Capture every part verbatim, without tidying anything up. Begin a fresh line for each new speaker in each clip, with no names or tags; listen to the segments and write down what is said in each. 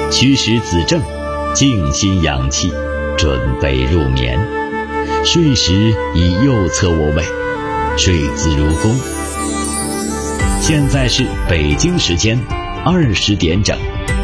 虚实子正，静心养气，准备入眠。睡时以右侧卧位，睡姿如弓。现在是北京时间二十点整。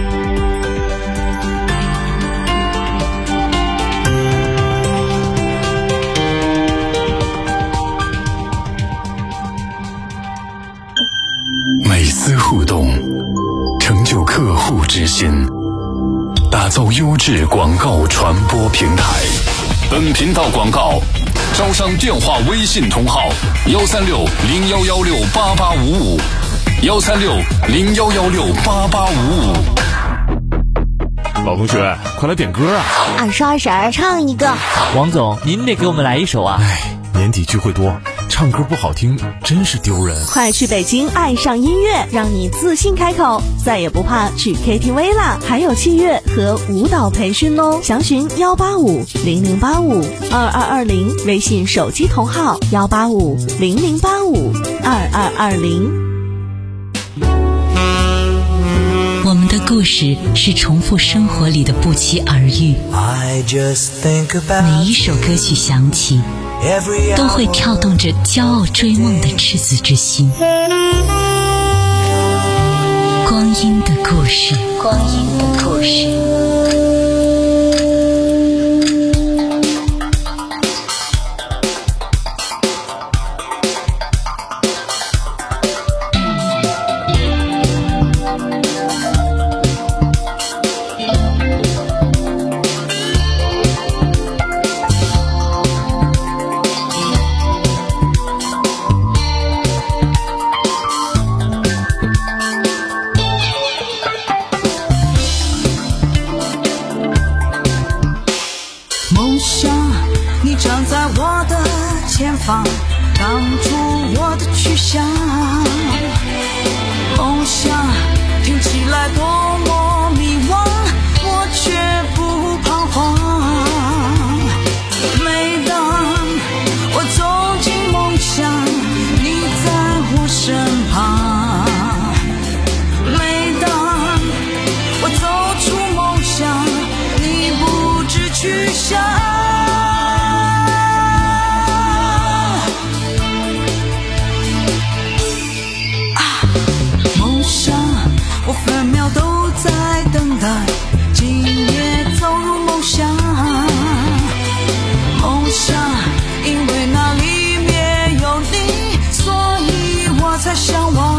每丝互动，成就客户之心，打造优质广告传播平台。本频道广告招商电话微信同号：幺三六零幺幺六八八五五，幺三六零幺幺六八八五五。
老同学，快来点歌啊！
二十二婶唱一个。
王总，您得给我们来一首啊！
哎，年底聚会多，唱歌不好听真是丢人。
快去北京爱上音乐，让你自信开口，再也不怕去 K T V 啦！还有器乐和舞蹈培训哦，详询幺八五零零八五二二二零，微信手机同号幺八五零零八五二二二零。
我们的故事是重复生活里的不期而遇，每一首歌曲响起都会跳动着骄傲追梦的赤子之心。光阴的故事，光阴的故事。
挡住我的去向，梦想听起来多么迷惘，我却不彷徨。每当我走进梦想，你在我身旁。每当我走出梦想，你不知去向。我分秒都在等待，今夜走入梦乡。梦想，因为那里面有你，所以我才向往。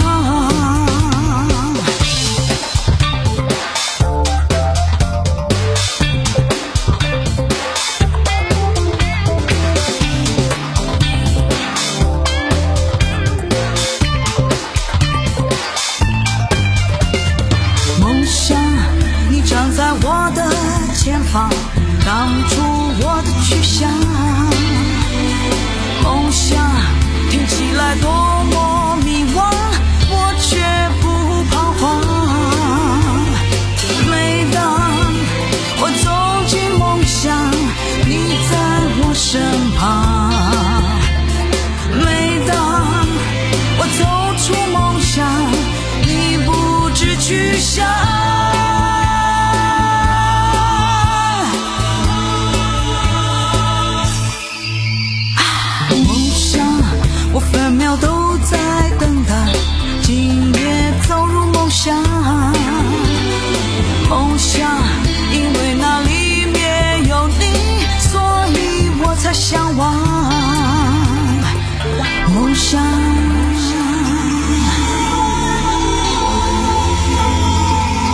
我的前方挡住我的去向，梦想听起来多么迷惘，我却不彷徨。每当我走进梦想，你在我身旁。每当我走出梦想，你不知去向。我分秒都在等待，今夜走入梦乡。梦想，因为那里面有你，所以我才向往。梦想。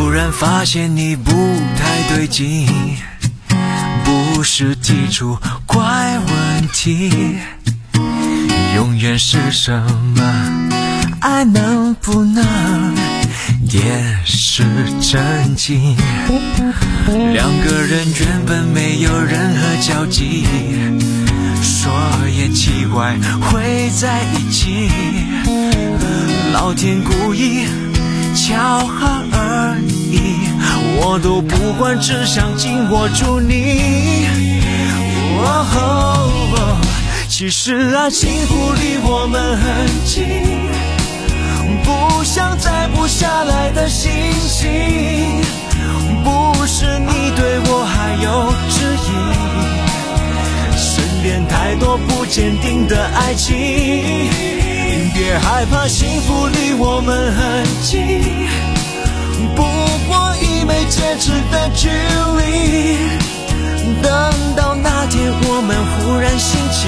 忽然发现你不太对劲，不是提出怪问题，永远是什么？爱能不能也是真经？两个人原本没有任何交集，说也奇怪会在一起，老天故意巧合而已，我都不管，只想紧握住你。哦哦，其实啊，幸福离我们很近，不像摘不下来的星星，不是你对我还有质疑，身边太多不坚定的爱情，别害怕，幸福离我们很近，不过一枚戒指的距离，等到那天我们忽然醒起，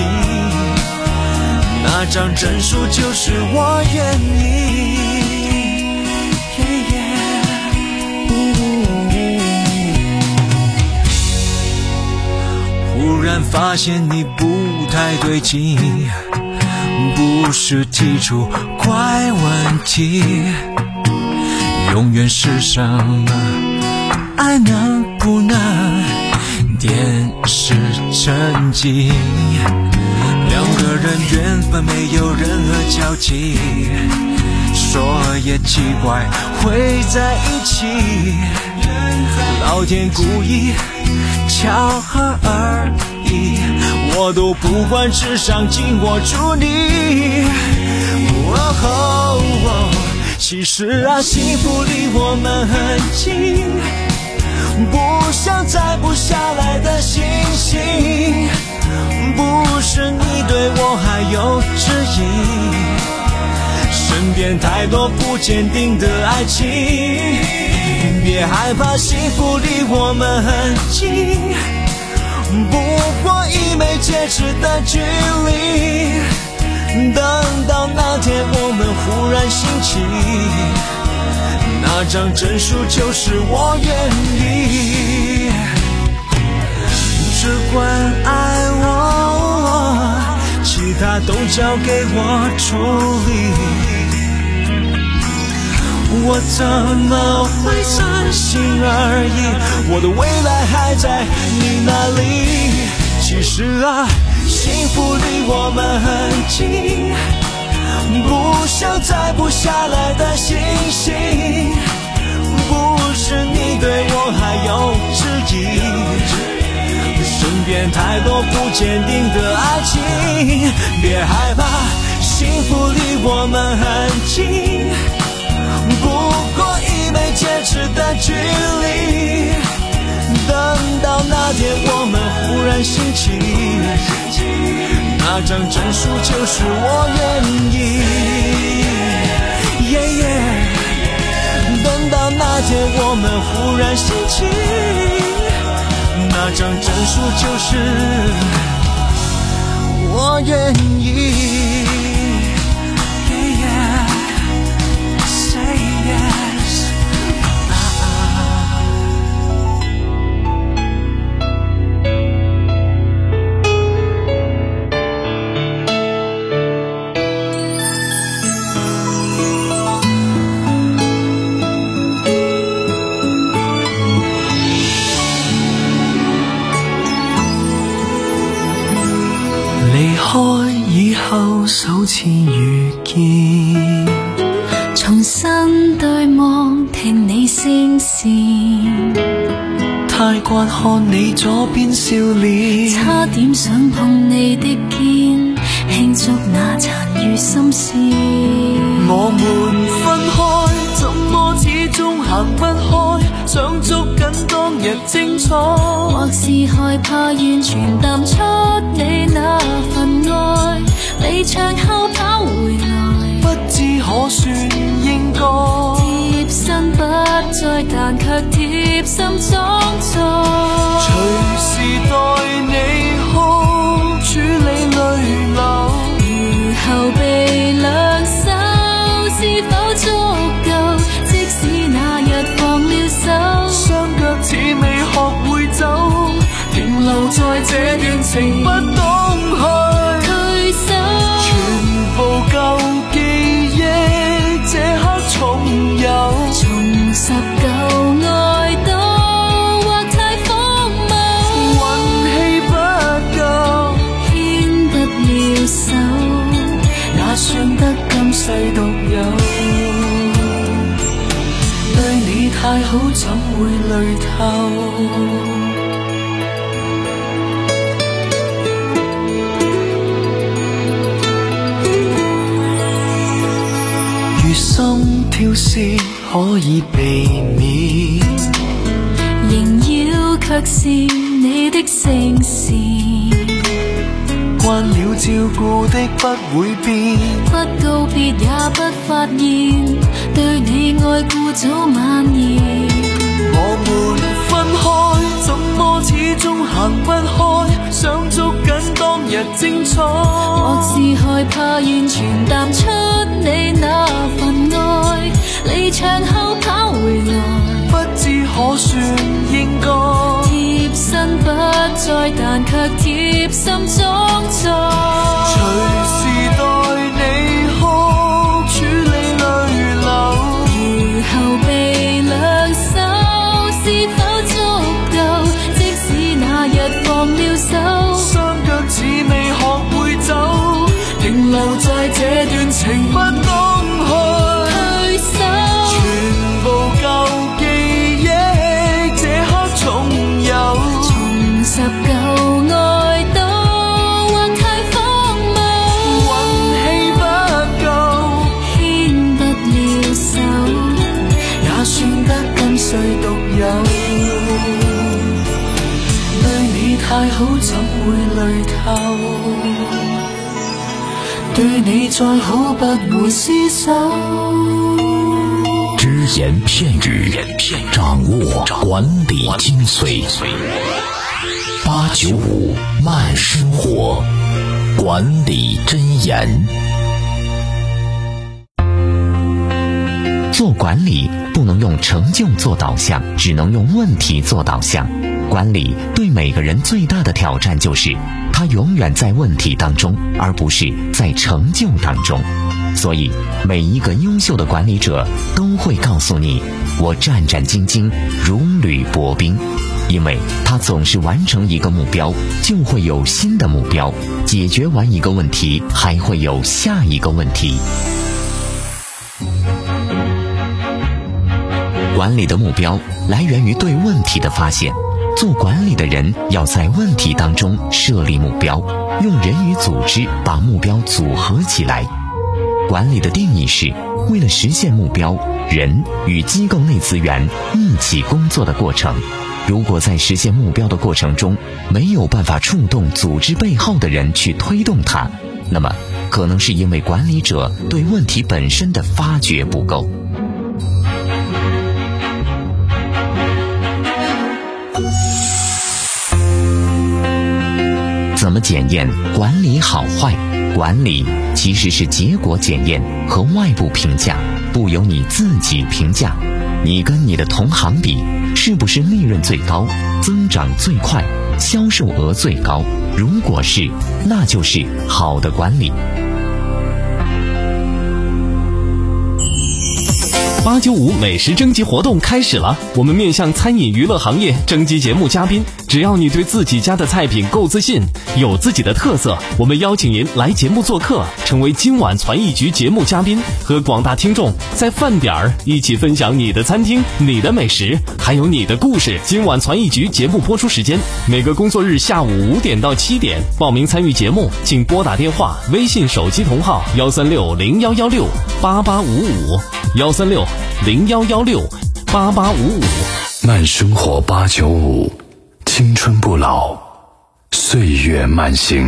那张证书就是我愿意。忽然发现你不太对劲，不是提出怪问题，永远是什么？爱能不能点是真经？两个人原本没有任何交集，说也奇怪会在一起，老天故意巧合而已，我都不管，只想紧握住你。哦哦，其实啊，幸福离我们很近，不像摘不下来的星星，不是你对我还有质疑，身边太多不坚定的爱情，别害怕，幸福离我们很近，不过一枚戒指的距离，等到那天我们忽然醒起，那张证书就是我愿意，只管爱我，其他都交给我处理，我怎么会真心而已？我的未来还在你那里。其实啊，幸福离我们很近，不像摘不下来的星星，不是你对我还有质疑，身边太多不坚定的爱情，别害怕，幸福离我们很近，不过一枚戒指的距离，等到那天我们忽然醒起，那张证书就是我愿意。yeah, yeah, 等到那天我们忽然醒起，那张证书就是我愿意。yeah, yeah, say yes, ah. 離開以後首次遇見，
重新對望聽你聲線，
太慣看你左邊笑臉，
差點想碰你的肩，慶祝那殘餘心事。
我們分開，怎麼始終行不開，想捉緊當日精彩，
或是害怕完全淡出你那份愛，離場後跑回來，
不知可算應該
貼身不再，但卻貼心裝載，
隨時待你好處理淚流，
如後備兩手是否足夠？即使那日放了手，
太好怎會累透？如心跳是可以避免，
仍要卻是你的聲線。
慣了照顧的不會變，
不告別也不發現，對你愛故早蔓延。
我們分開，怎麼始終行不開？想捉緊當日精彩，
或是害怕完全淡出你那份愛，離場後跑回來，
不知可算應該
貼身不再，但卻貼心中在，
隨時待你哭，處理淚流。
如後被兩手是否足夠？即使那日放了手，
雙腳似未學會走，停留在這段情不懂去
退手，
全部舊記憶這刻重遊，
重拾舊愛都或太荒謬，
運氣不夠，
牽不了手，
也算得跟誰獨有。對你太好怎會累透？對你再好不會廝守。
只言片語，掌握管理精髓。八九五慢生活，管理箴言。
做管理不能用成就做导向，只能用问题做导向。管理对每个人最大的挑战就是他永远在问题当中，而不是在成就当中。所以每一个优秀的管理者都会告诉你，我战战兢兢，如履薄冰。因为他总是完成一个目标，就会有新的目标，解决完一个问题，还会有下一个问题。管理的目标来源于对问题的发现，做管理的人要在问题当中设立目标，用人与组织把目标组合起来。管理的定义是为了实现目标，人与机构内资源一起工作的过程。如果在实现目标的过程中没有办法触动组织背后的人去推动它，那么可能是因为管理者对问题本身的发掘不够。怎么检验管理好坏？管理其实是结果检验和外部评价，不由你自己评价。你跟你的同行比，是不是利润最高、增长最快、销售额最高？如果是，那就是好的管理。
八九五美食征集活动开始了，我们面向餐饮娱乐行业征集节目嘉宾，只要你对自己家的菜品够自信，有自己的特色，我们邀请您来节目做客，成为今晚传艺局节目嘉宾，和广大听众在饭点儿一起分享你的餐厅、你的美食，还有你的故事。今晚传艺局节目播出时间每个工作日下午五点到七点，报名参与节目请拨打电话、微信手机同号幺三六零幺幺六八八五五幺三六零幺幺六八八五五。
慢生活八九五，青春不老，岁月慢行。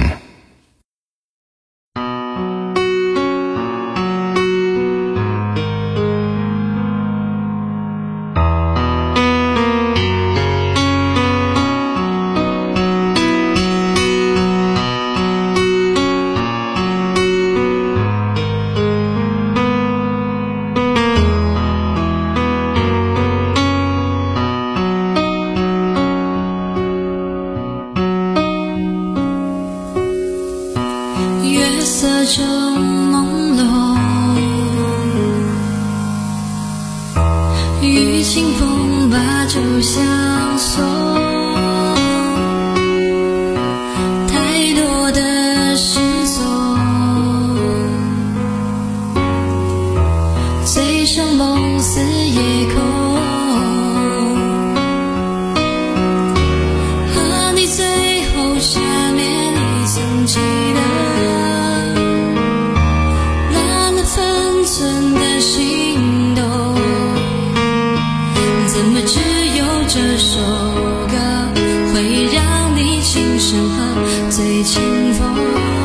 色中朦胧，与清风把酒相送，太多的失踪，醉生梦死夜空。 怎么只有这首歌会让你轻声喝醉清风？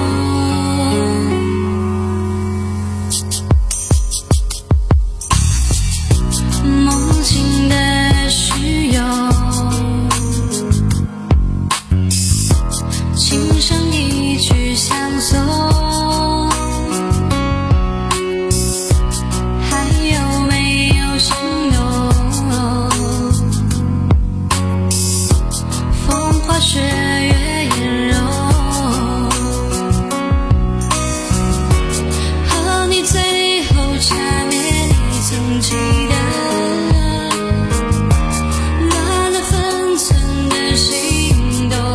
梦境的虚有，轻声一曲相送。雪月颜柔，和你最后缠绵，你曾记得乱了分寸的心动，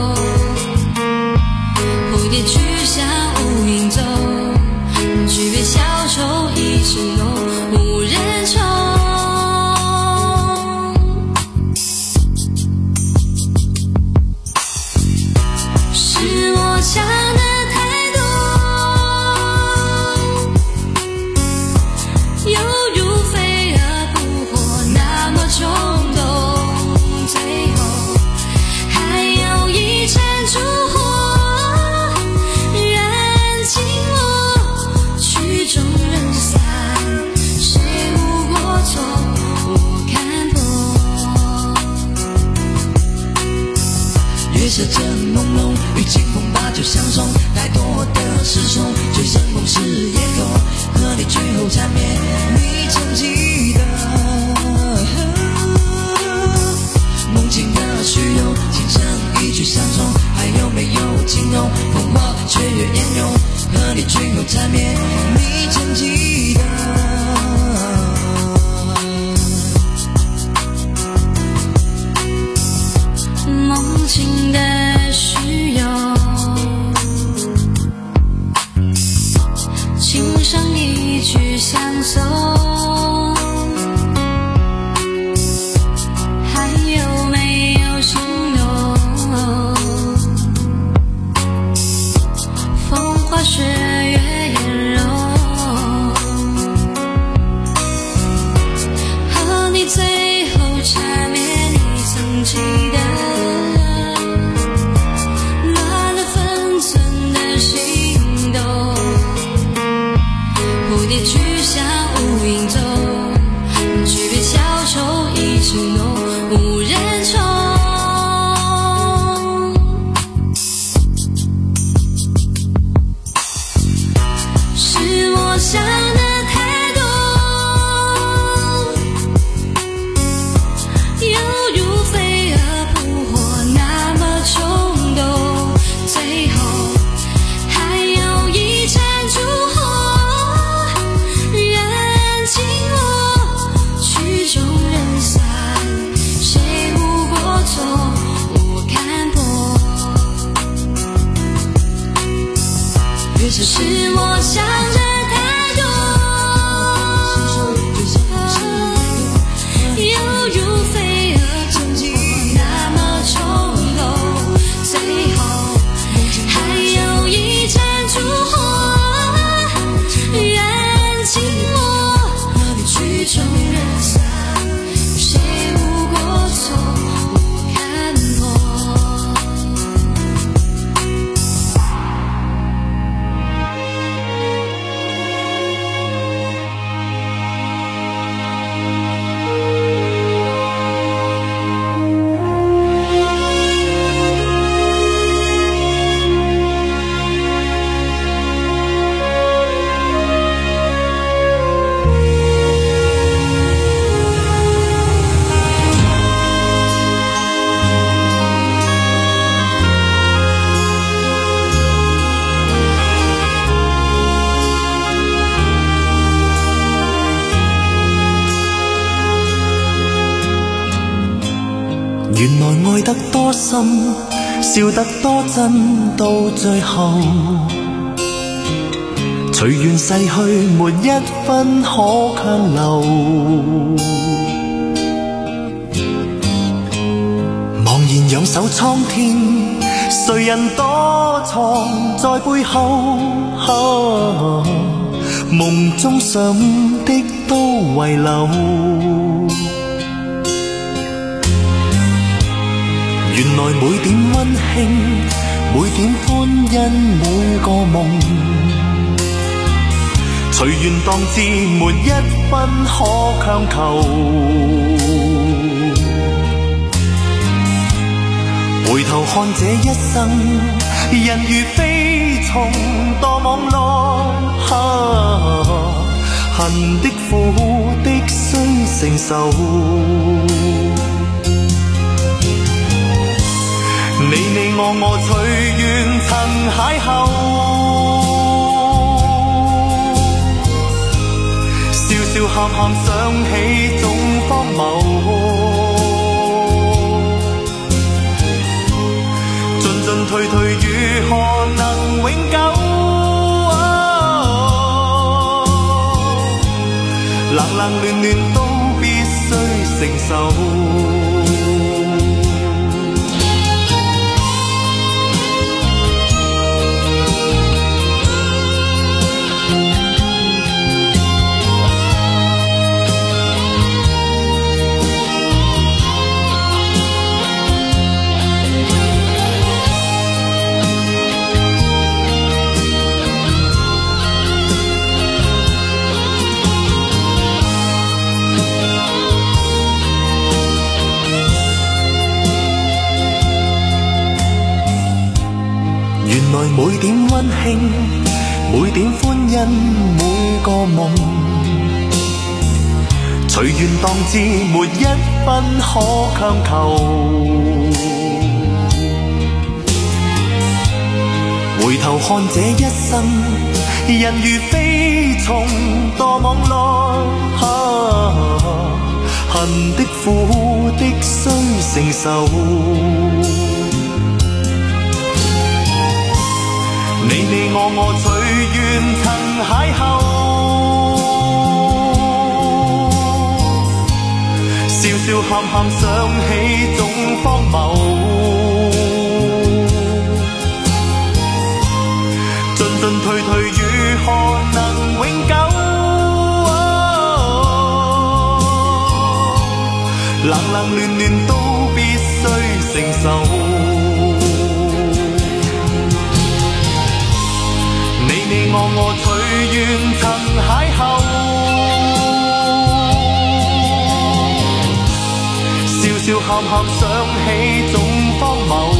蝴蝶去向无影踪，举杯消愁一池浓，无人宠。想的太多，犹如飞蛾扑火那么冲动，最后还有一盏烛火燃尽我，曲终人散，谁无过错我看破。月色正朦胧，与清风把酒相送，太多的失宠，醉生梦死也空，和你最后缠绵，你曾记得梦境的虚有，轻声一曲相送，还有没有情浓？风花雪月烟涌，和你最后缠绵，你曾记得梦境的虚有，轻声一曲相送，还有没有形容？风花雪月颜柔，和你最后缠绵，你曾记得蝴蝶去向无影踪，举杯消愁一池浓，无人宠。是我想的太多，犹如飞蛾扑火那么冲动，最后还有一盏烛火曲终人散，谁无过错我看破。是我想的太多，犹如飞蛾扑火那么冲动，最后还有一盏烛火燃尽我，曲终人散，谁无过错我看破。
原來愛得多深，笑得多真，到最後隨緣逝去，沒一分可強留。茫然仰首蒼天，誰人躲藏在背後？啊，夢中想的都遺留。 原來每點溫馨，每點歡欣，每個夢，隨緣當至，沒一分可強求。回頭看這一生，人如飛蟲，墮網內，啊，恨的苦的須承受。你你我我隨緣曾邂逅，笑笑喊喊想起總荒謬，進進退退如何能永久？哦，冷冷暖暖都必須承受。每點溫馨，每點歡欣，每個夢，隨緣當至，沒一分可強求。回頭看這一生，人如飛蟲，墮網內，啊，恨的苦的須承受。你你我我隨緣曾邂逅，笑笑喊喊想起總荒謬，進進退退如何能永久？冷冷暖暖都必須承受。你我我隨緣曾邂逅，笑笑喊喊想起總荒謬，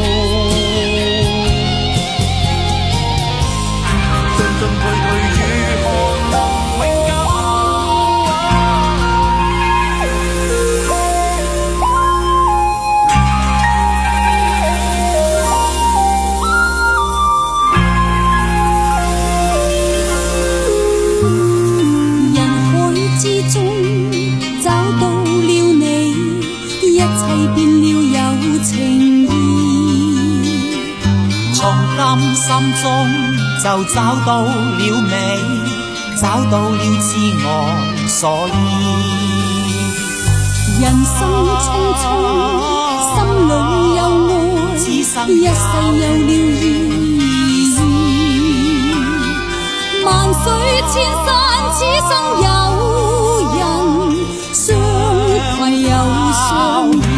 進進退退如何能永久？
心中就找到了美，找到了自我所依。
人生匆匆，心裏有愛，一世有了意義。萬水千山，此生有人相攜又相依。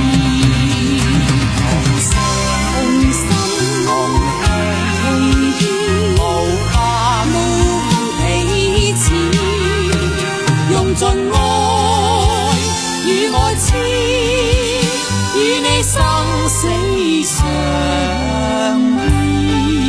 盡愛與愛痴，與你生死相依，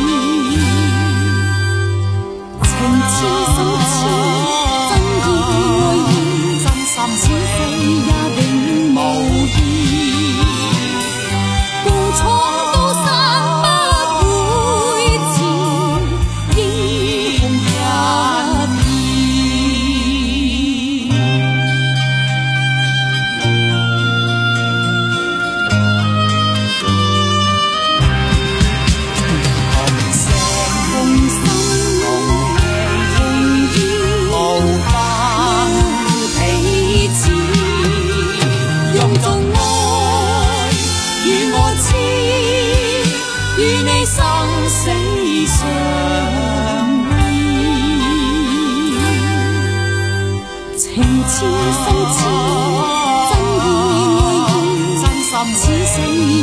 情痴心痴，真意愛意，真心此生也永無意，共闖高山不會遲，英雄一此生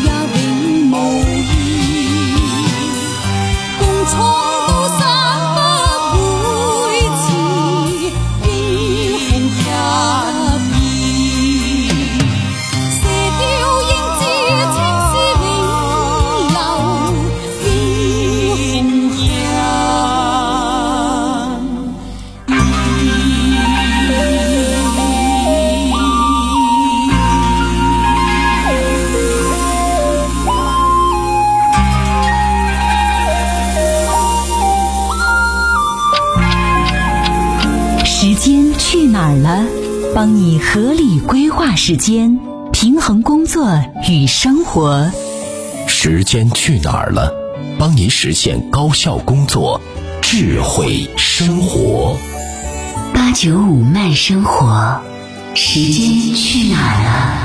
儿了？帮你合理规划时间，平衡工作与生活。
时间去哪儿了？帮你实现高效工作，智慧生活。
八九五慢生活，时间去哪儿了？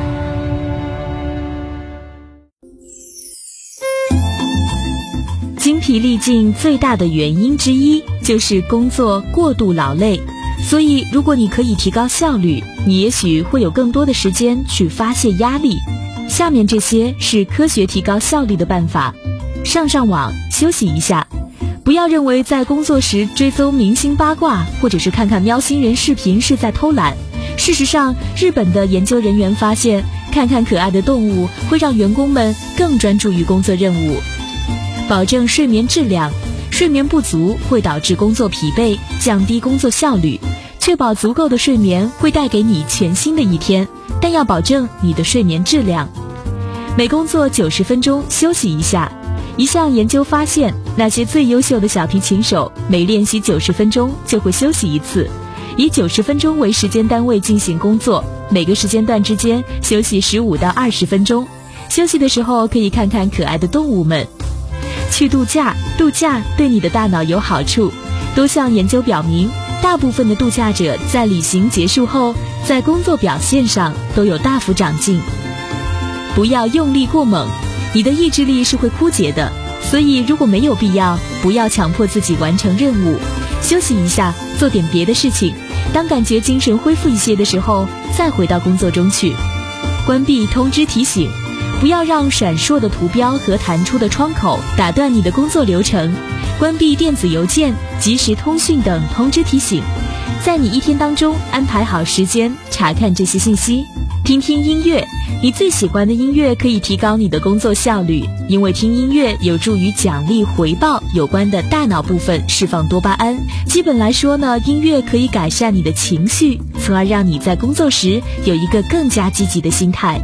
精疲力尽最大的原因之一就是工作过度劳累，所以如果你可以提高效率，你也许会有更多的时间去发泄压力。下面这些是科学提高效率的办法：上上网，休息一下。不要认为在工作时追踪明星八卦或者是看看喵星人视频是在偷懒。事实上，日本的研究人员发现，看看可爱的动物会让员工们更专注于工作任务。保证睡眠质量，睡眠不足会导致工作疲惫，降低工作效率。确保足够的睡眠会带给你全新的一天，但要保证你的睡眠质量。每工作九十分钟休息一下。一项研究发现，那些最优秀的小提琴手每练习九十分钟就会休息一次。以九十分钟为时间单位进行工作，每个时间段之间休息十五到二十分钟。休息的时候可以看看可爱的动物们。去度假，度假对你的大脑有好处。多项研究表明，大部分的度假者在旅行结束后，在工作表现上都有大幅长进。不要用力过猛，你的意志力是会枯竭的，所以如果没有必要，不要强迫自己完成任务，休息一下，做点别的事情。当感觉精神恢复一些的时候，再回到工作中去。关闭通知提醒，不要让闪烁的图标和弹出的窗口打断你的工作流程。关闭电子邮件、即时通讯等通知提醒，在你一天当中安排好时间查看这些信息。听听音乐，你最喜欢的音乐可以提高你的工作效率，因为听音乐有助于奖励回报有关的大脑部分释放多巴胺。基本来说呢，音乐可以改善你的情绪，从而让你在工作时有一个更加积极的心态。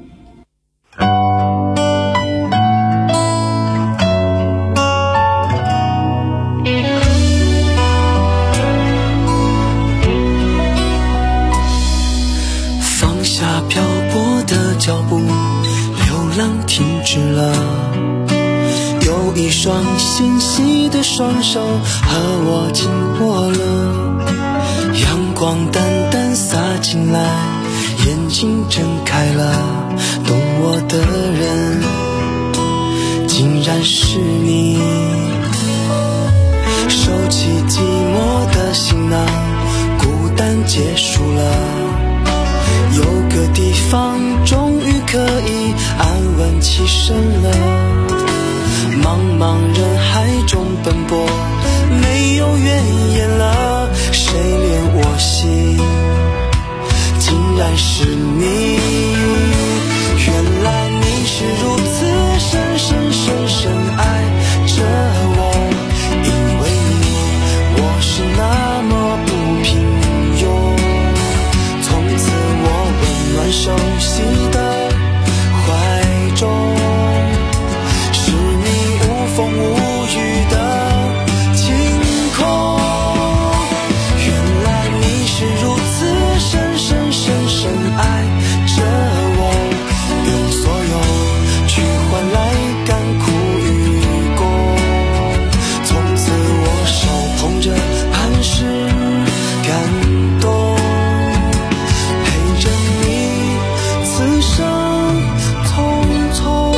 漂泊的脚步，流浪停止了，有一双纤细的双手和我紧握了，阳光淡淡洒进来，眼睛睁开了，懂我的人竟然是你。收起寂寞的行囊，孤单结束了，有个地方终于可以安稳栖身了。茫茫人海中奔波，没有怨言了，谁怜我心？竟然是你。原来你是如此深深深深爱着我，因为你我是那么不平庸。熟悉的怀中，是你无风无雨的晴空。原来你是如此深深深深爱着我，用所有去换来甘苦与共。从此我手捧着磐石感动，此生匆匆。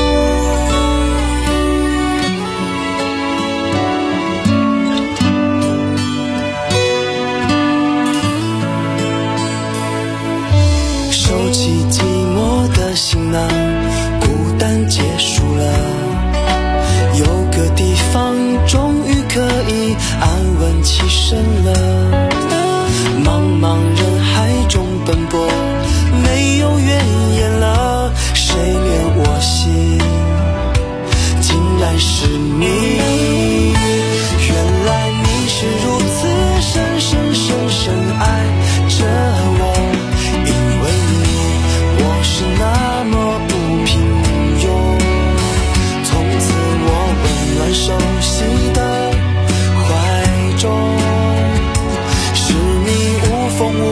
收起寂寞的行囊，孤单结束了，有个地方终于可以安稳栖身了。茫茫人海中奔波，没有怨言了，谁怜我心？竟然是你。原来你是如此深深深深爱着我，因为你我是那么不平庸。从此我温暖熟悉的怀中，是你无风无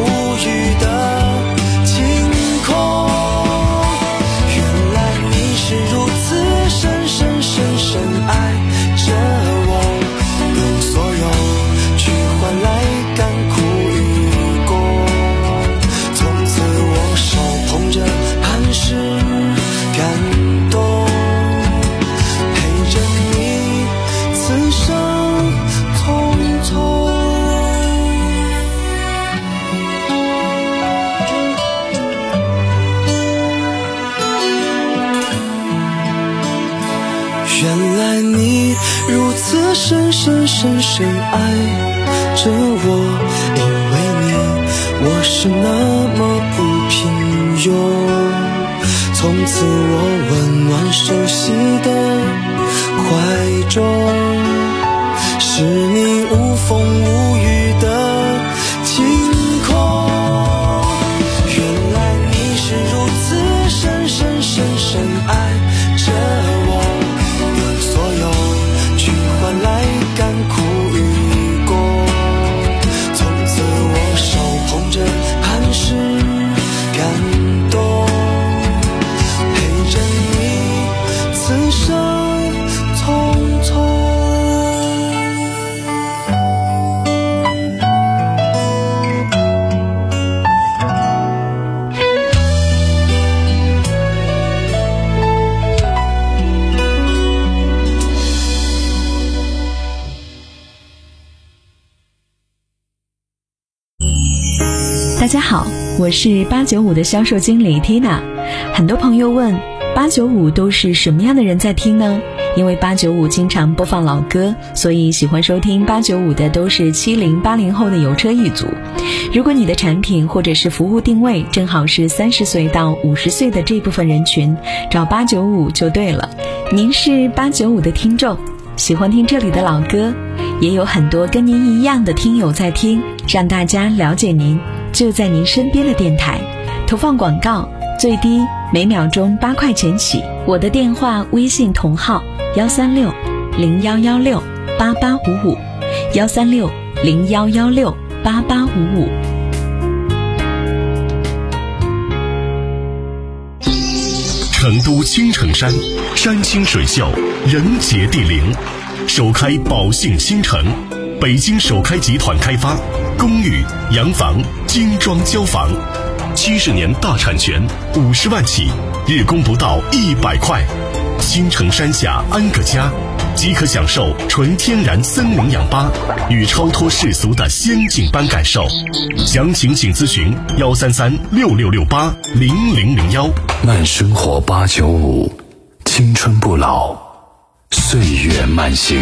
深深深深爱着我，因为你我是那么不平庸。从此我温暖熟悉的怀中，是你无风无雨的晴空。原来你是如此深深深深爱着我，用所有去换来甘苦与共。从此我手捧着磐石感动，陪着你此生匆匆。
大家好，我是八九五的销售经理 Tina。 很多朋友问八九五都是什么样的人在听呢？因为八九五经常播放老歌，所以喜欢收听八九五的都是七零八零后的有车一族。如果你的产品或者是服务定位正好是三十岁到五十岁的这部分人群，找八九五就对了。您是八九五的听众，喜欢听这里的老歌，也有很多跟您一样的听友在听，让大家了解您，就在您身边的电台。投放广告最低每秒钟八块钱起。我的电话微信同号幺三六零幺幺六八八五五，幺三六零幺幺六八八五五。
成都青城山，山清水秀，人杰地灵，首开宝兴新城，北京首开集团开发，公寓、洋房、精装交房，七十年大产权，五十万起，日供不到一百块。青城山下安个家，即可享受纯天然森林氧吧与超脱世俗的仙境般感受。详情请咨询幺三三六六六八零零零幺。
慢生活八九五，青春不老，岁月慢行。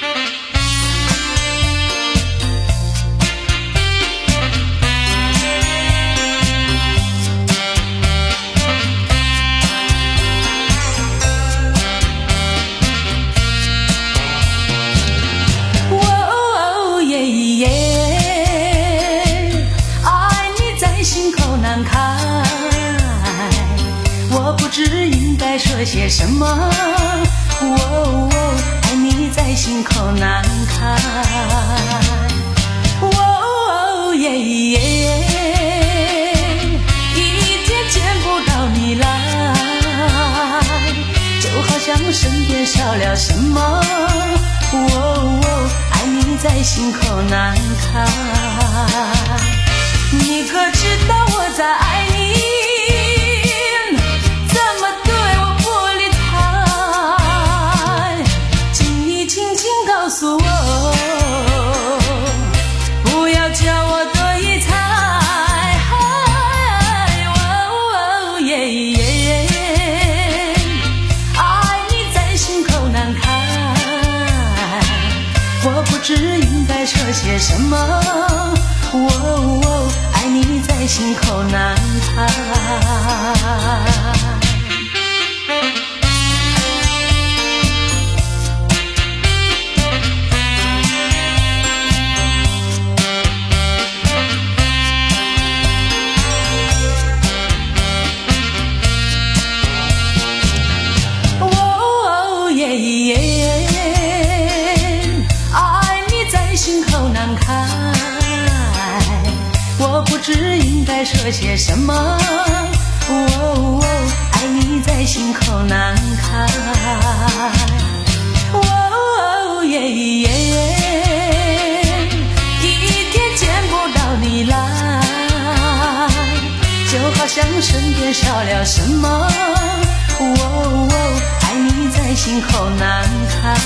说些什么？哦哦，爱你在心口难开。哦哦耶耶，一天见不到你来，就好像身边少了什么。哦哦，爱你在心口难开。你可知道我在爱你？告诉我，不要叫我多疑猜。哦耶耶，爱你在心口难开，我不知应该说些什么。哦，爱你在心口难开。说些什么？哦，爱你在心口难开。哦耶耶，一天见不到你来，就好像身边少了什么。哦，爱你在心口难开。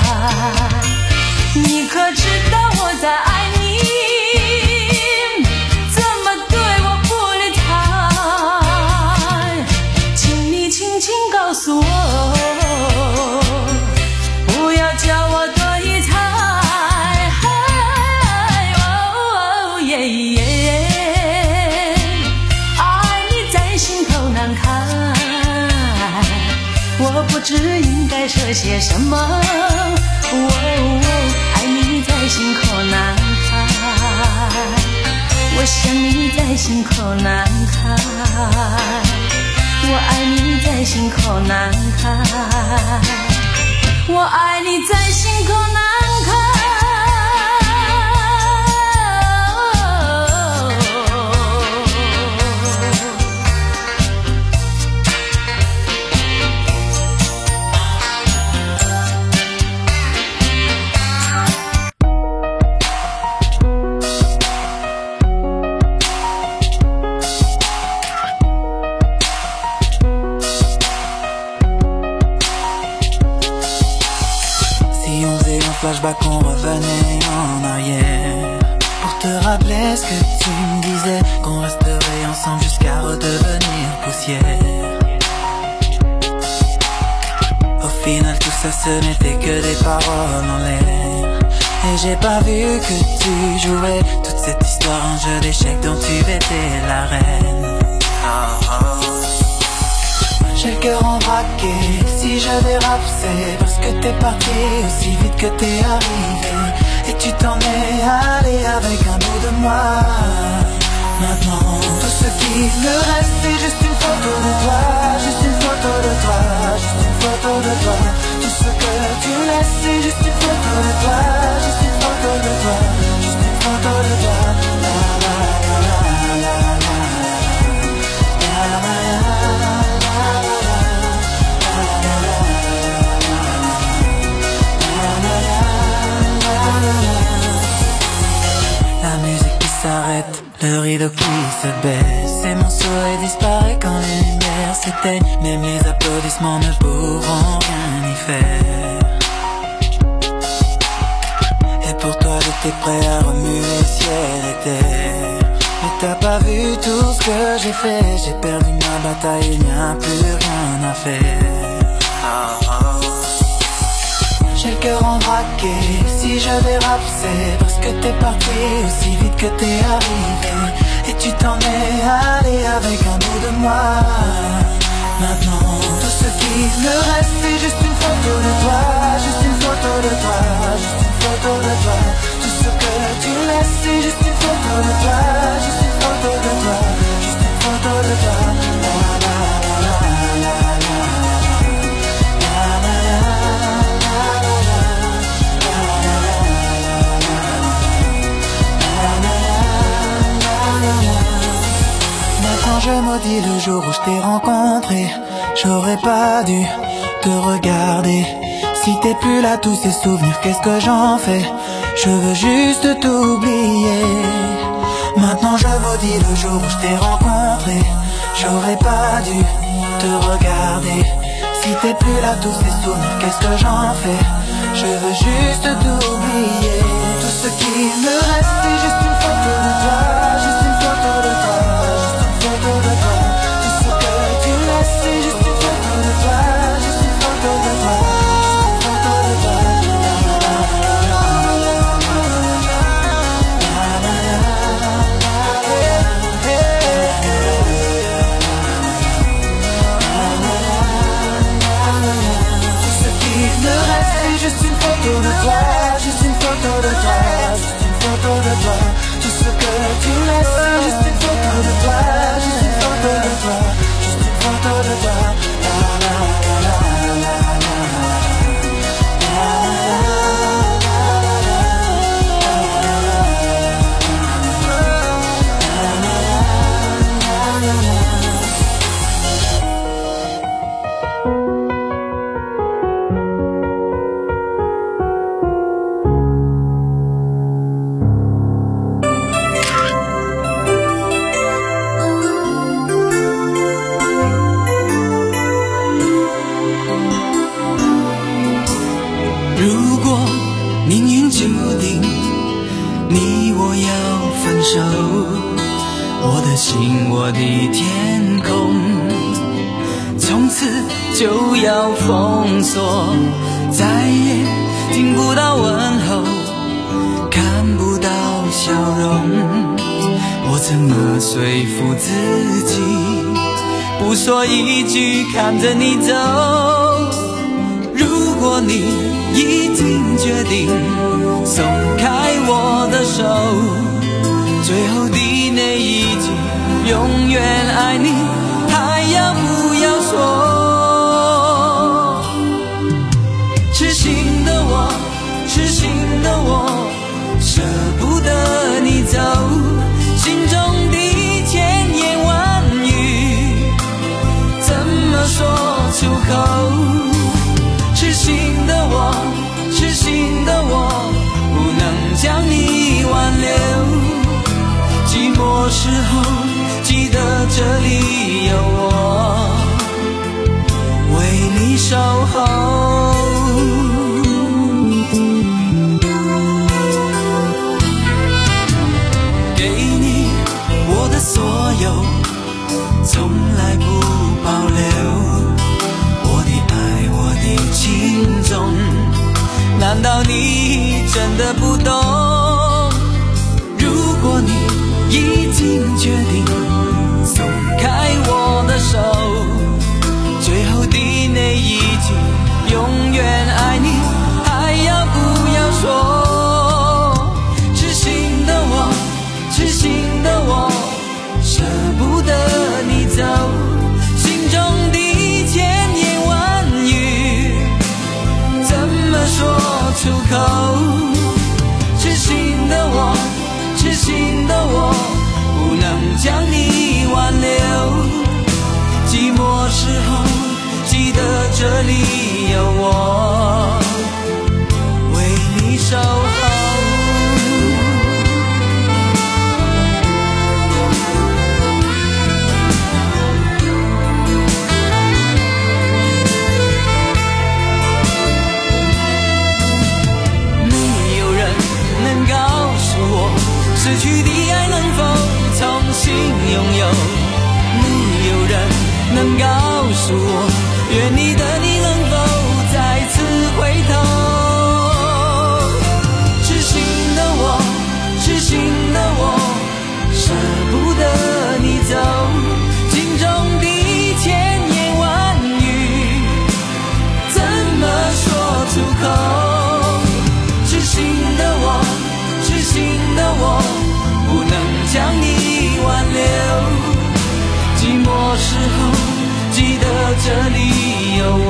你可知道我在爱你？告诉我，不要叫我多疑猜。 我不知应该说些什么。哦哦，爱你在心口难开，我想你在心口难开，我爱你在心口难开，我爱你在心口难开。
Flashback, on revenait en arrière pour te rappeler ce que tu me disais, qu'on resterait ensemble jusqu'à redevenir poussière. Au final tout ça ce n'était que des paroles en l'air, et j'ai pas vu que tu jouais toute cette histoire, un jeu d'échecs dont tu étais la reine. Oh, oh. J'ai le cœur en braqué, si je dérape c'est parce que t'es parti aussi vite que t'es arrivé, et tu t'en es allé avec un bout de moi. Maintenant tout ce qui me reste c'est juste une photo de toi, juste une photo de toi, juste une photo de toi. Tout ce que tu laisses c'est juste une photo de toi, juste une photo de toi, juste une photo de toi. La la la la la la la la la la. La musique qui s'arrête, le rideau qui se baisse, et mon sourire disparaît quand les lumières s'éteignent. Même les applaudissements ne pourront rien y faire. Et pour toi j'étais prêt à remuer ciel et terre, mais t'as pas vu tout ce que j'ai fait. J'ai perdu ma bataille, il n'y a plus rien à faire. Oh, oh. J'ai le cœur en braqué, si je dérape c'est parce que t'es parti aussi vite que t'es arrivé, et tu t'en es allé avec un bout de moi. Maintenant tout ce qui me reste c'est juste une photo de toi, juste une photo de toi, juste une photo de toi. Tout ce que tu laisses c'est juste une photo de toi, juste une photo de toi, juste une photo de toi. La la la la la la la la la. Maintenant je maudis le jour où je t'ai rencontré. J'aurais pas dû te regarder. Si t'es plus là, tous ces souvenirs, qu'est-ce que j'en fais? Je veux juste t'oublier. Maintenant je maudis le jour où je t'ai rencontré. J'aurais pas dû te regarder. Si t'es plus là, tous ces souvenirs, qu'est-ce que j'en fais? Je veux juste t'oublier. Tout ce qui me reste c'est juste une photo de toi, juste une photo de toi, juste une photo de toi. Tout ce que tu laisses c'est juste une photo de toi, juste une photo de toi, juste une photo de toi. Tout ce qui me reste c'est juste une photo de toi, juste une photo de toi, juste une photo de toi. Tout ce que tu laisses c'est juste une photo de toi, juste une photo de toi, juste une photo de toi. La la la la la la我的心，我的天空，从此就要封锁，再也听不到问候，看不到笑容。我怎么说服自己，
不说一句，看着你走。如果你已经决定松开我的手，最后的那一句永远爱你，还要不要说？痴心的我，痴心的我，舍不得你走，心中的千言万语怎么说出口？痴心的我，痴心的我，不能将你挽留。寂寞时候记得这里有我，为你守候。给你我的所有，从来不保留。我的爱，我的情衷，难道你真的不懂？如果你已经决定松开我的手，最后的那一句永远爱你，还要不要说？痴心的我，痴心的我，舍不得你走，心中的千言万语怎么说出口？痴心的我，痴心的我，不能将你挽留。寂寞时候记得这里有我，为你守候。没有人能告诉我，失去的爱能否重新拥有？没有人能告诉我，愿你的你能否再次回头？痴心的我，痴心的我，舍不得你走，心中的千言万语怎么说出口？痴心的我，痴心的我，不能将你挽留。寂寞时候记得这里有我，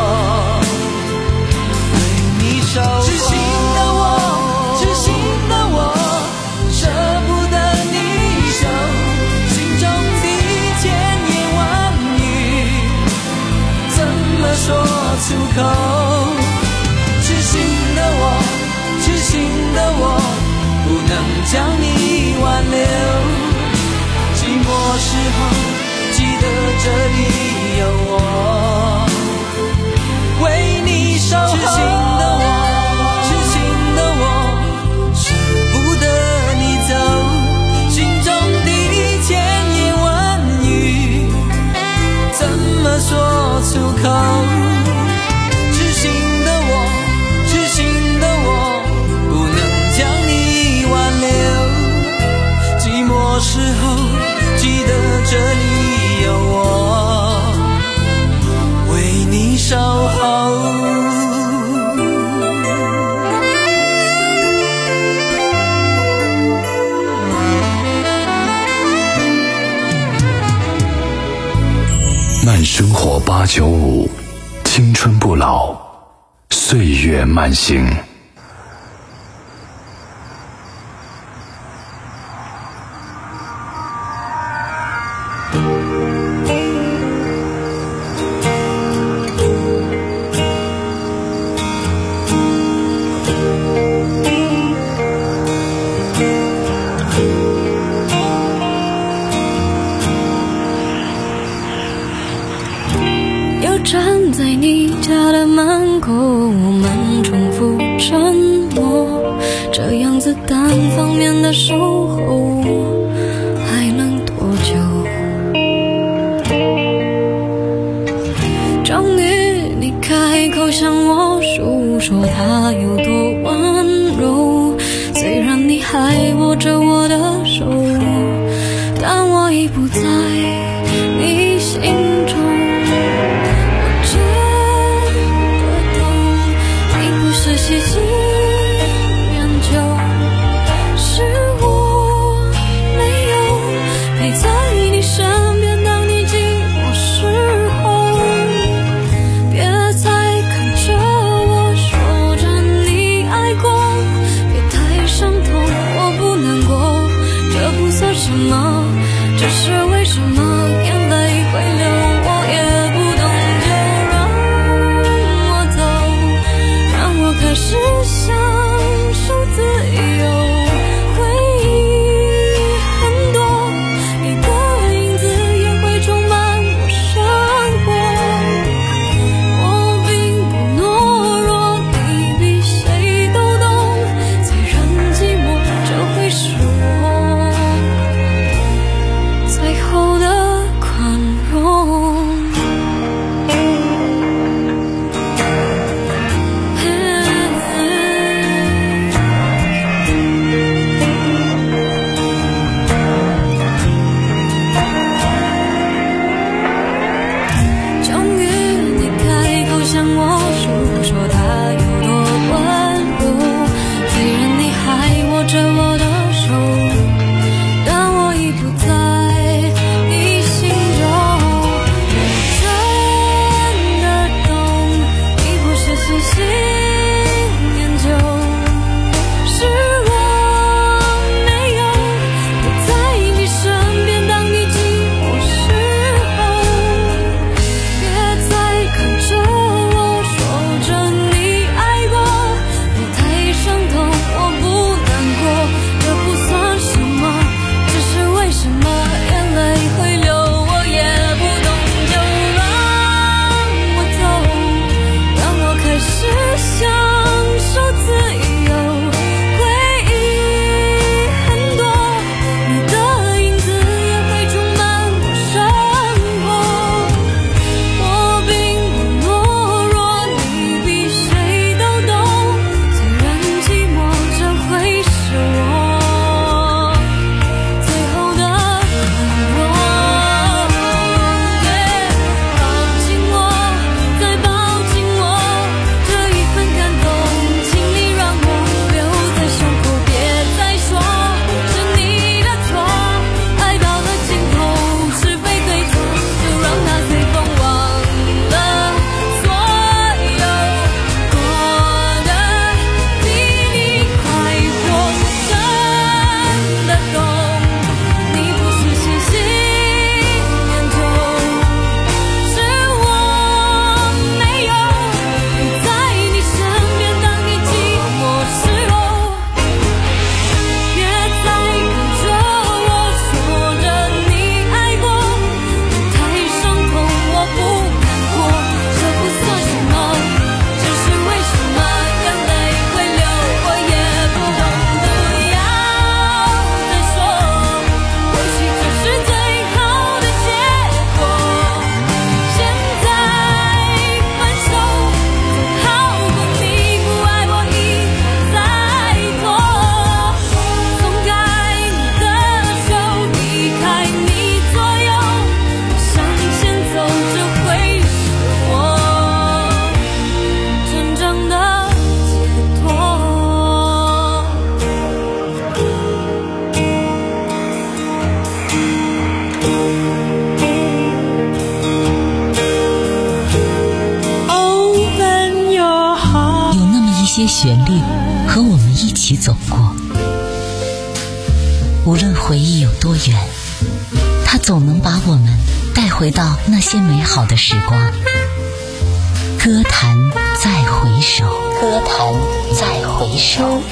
为你守候。痴心的我，痴心的我，舍不得你走，心中的千言万语怎么说出口？痴心的我，痴心的我，不能将你挽留。寂寞时候记得这里有我，为你守候。痴心的我，痴心的我，舍不得你走，心中的千言万语怎么说出口？痴心的我，痴心的我，不能将你挽留。寂寞时候记得这里有我，为你守候。
慢生活八九五，青春不老，岁月慢行。
站在你家的门口，我们重复沉默，这样子单方面的守候还能多久？终于你开口向我诉说他有多温柔，虽然你还握着我的手，但我已不在你心
些旋律和我们一起走过。无论回忆有多远，它总能把我们带回到那些美好的时光。歌坛再回首，歌坛再回首。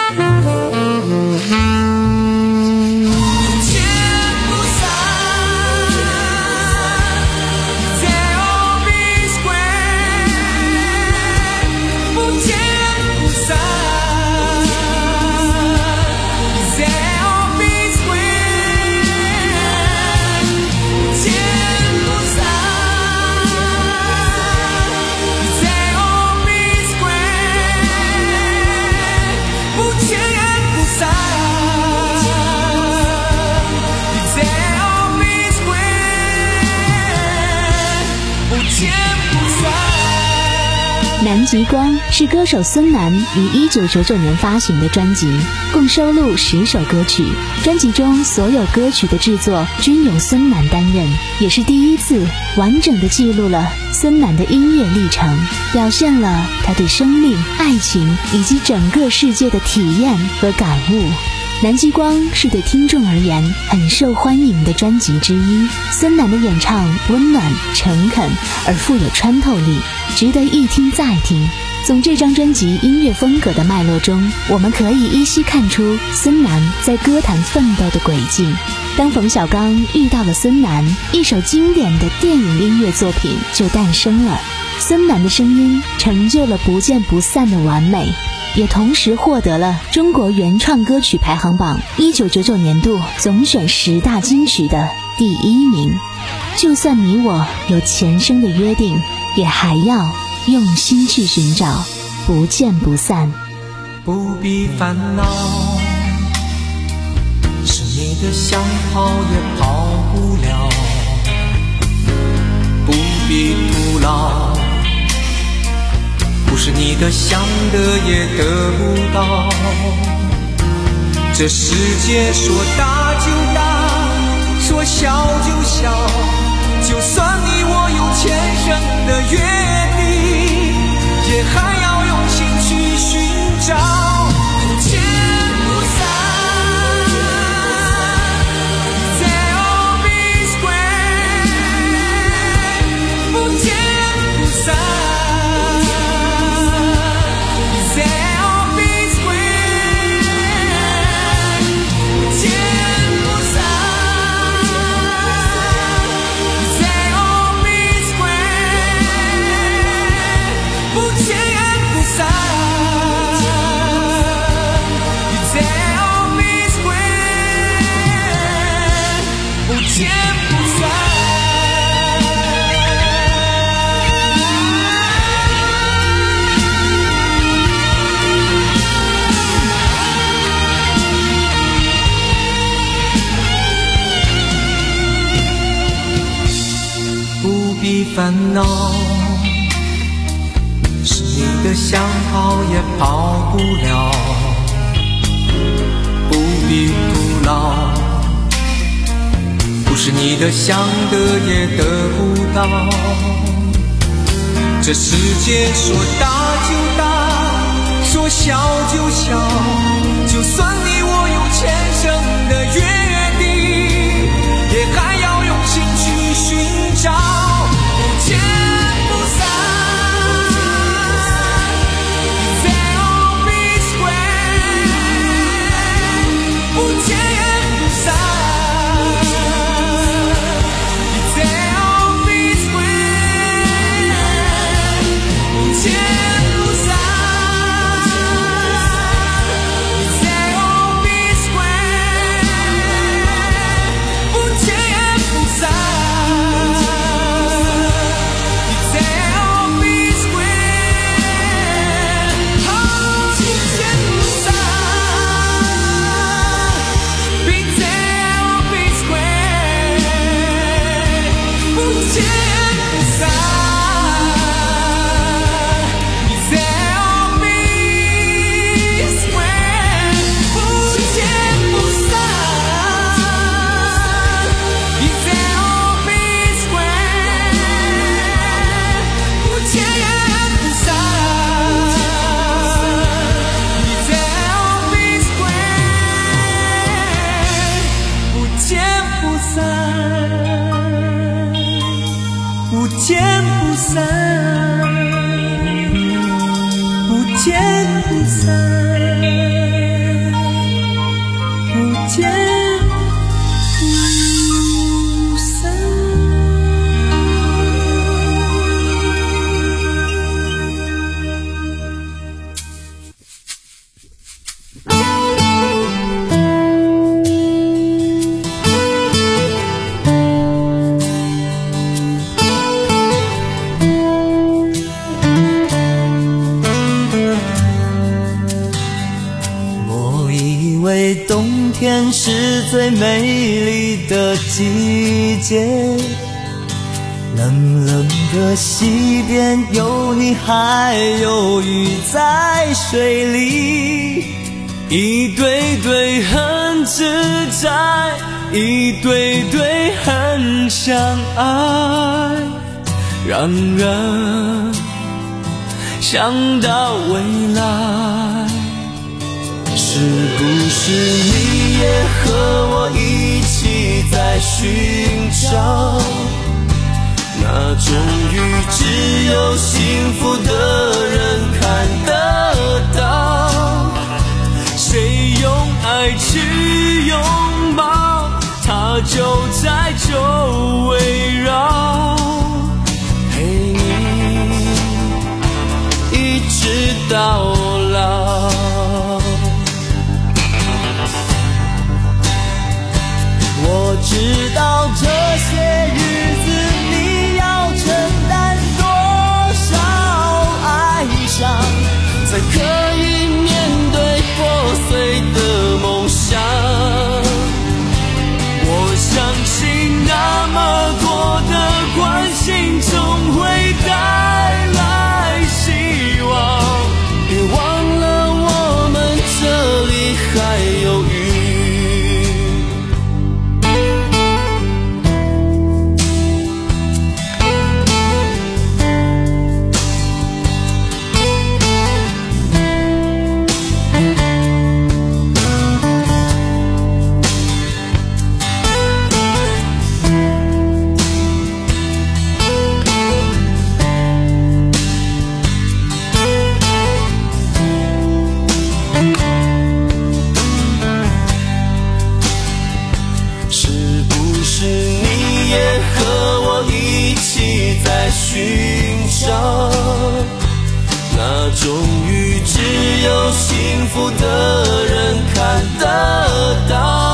南极光是歌手孙楠于一九九九年发行的专辑，共收录十首歌曲。专辑中所有歌曲的制作均由孙楠担任，也是第一次完整的记录了孙楠的音乐历程，表现了他对生命、爱情以及整个世界的体验和感悟。南极光是对听众而言很受欢迎的专辑之一，孙楠的演唱温暖、诚恳而富有穿透力，值得一听再听。从这张专辑音乐风格的脉络中，我们可以依稀看出孙楠在歌坛奋斗的轨迹。当冯小刚遇到了孙楠，一首经典的电影音乐作品就诞生了。孙楠的声音成就了不见不散的完美，也同时获得了中国原创歌曲排行榜一九九九年度总选十大金曲的第一名。就算你我有前生的约定，也还要用心去寻找，不见不散。
不必烦恼，是你的想跑也跑不了，不必徒劳，不是你的想得也得不到。这世界说大就大，说小就小，就算你我有前生的约定，也还要用心去寻找，不见不散。They'll all be square， 不见不散。烦恼，是你的想跑也跑不了，不必徒劳，不是你的想得也得不到。这世界说大就大，说小就小，就算你我有前生的约定，也还要用心去寻找，不见不散。They'll all be square， 不见不散。They'll all be square， 不见不散。They'll all be square，
不见不散。冬天是最美丽的季节，冷冷的溪边有你还有鱼在水里，一对对很自在，一对对很相爱，让人想到未来。是不是你也和我一起在寻找那终于只有幸福的人看得到？谁用爱去拥抱，它就在周围绕，陪你一直到老。我知道这些日子你要承担多少哀伤，才可以面对破碎的梦想。我相信那么多的关心总会带来希望，别忘了我们这里还有雨。寻找那终于只有幸福的人看得到。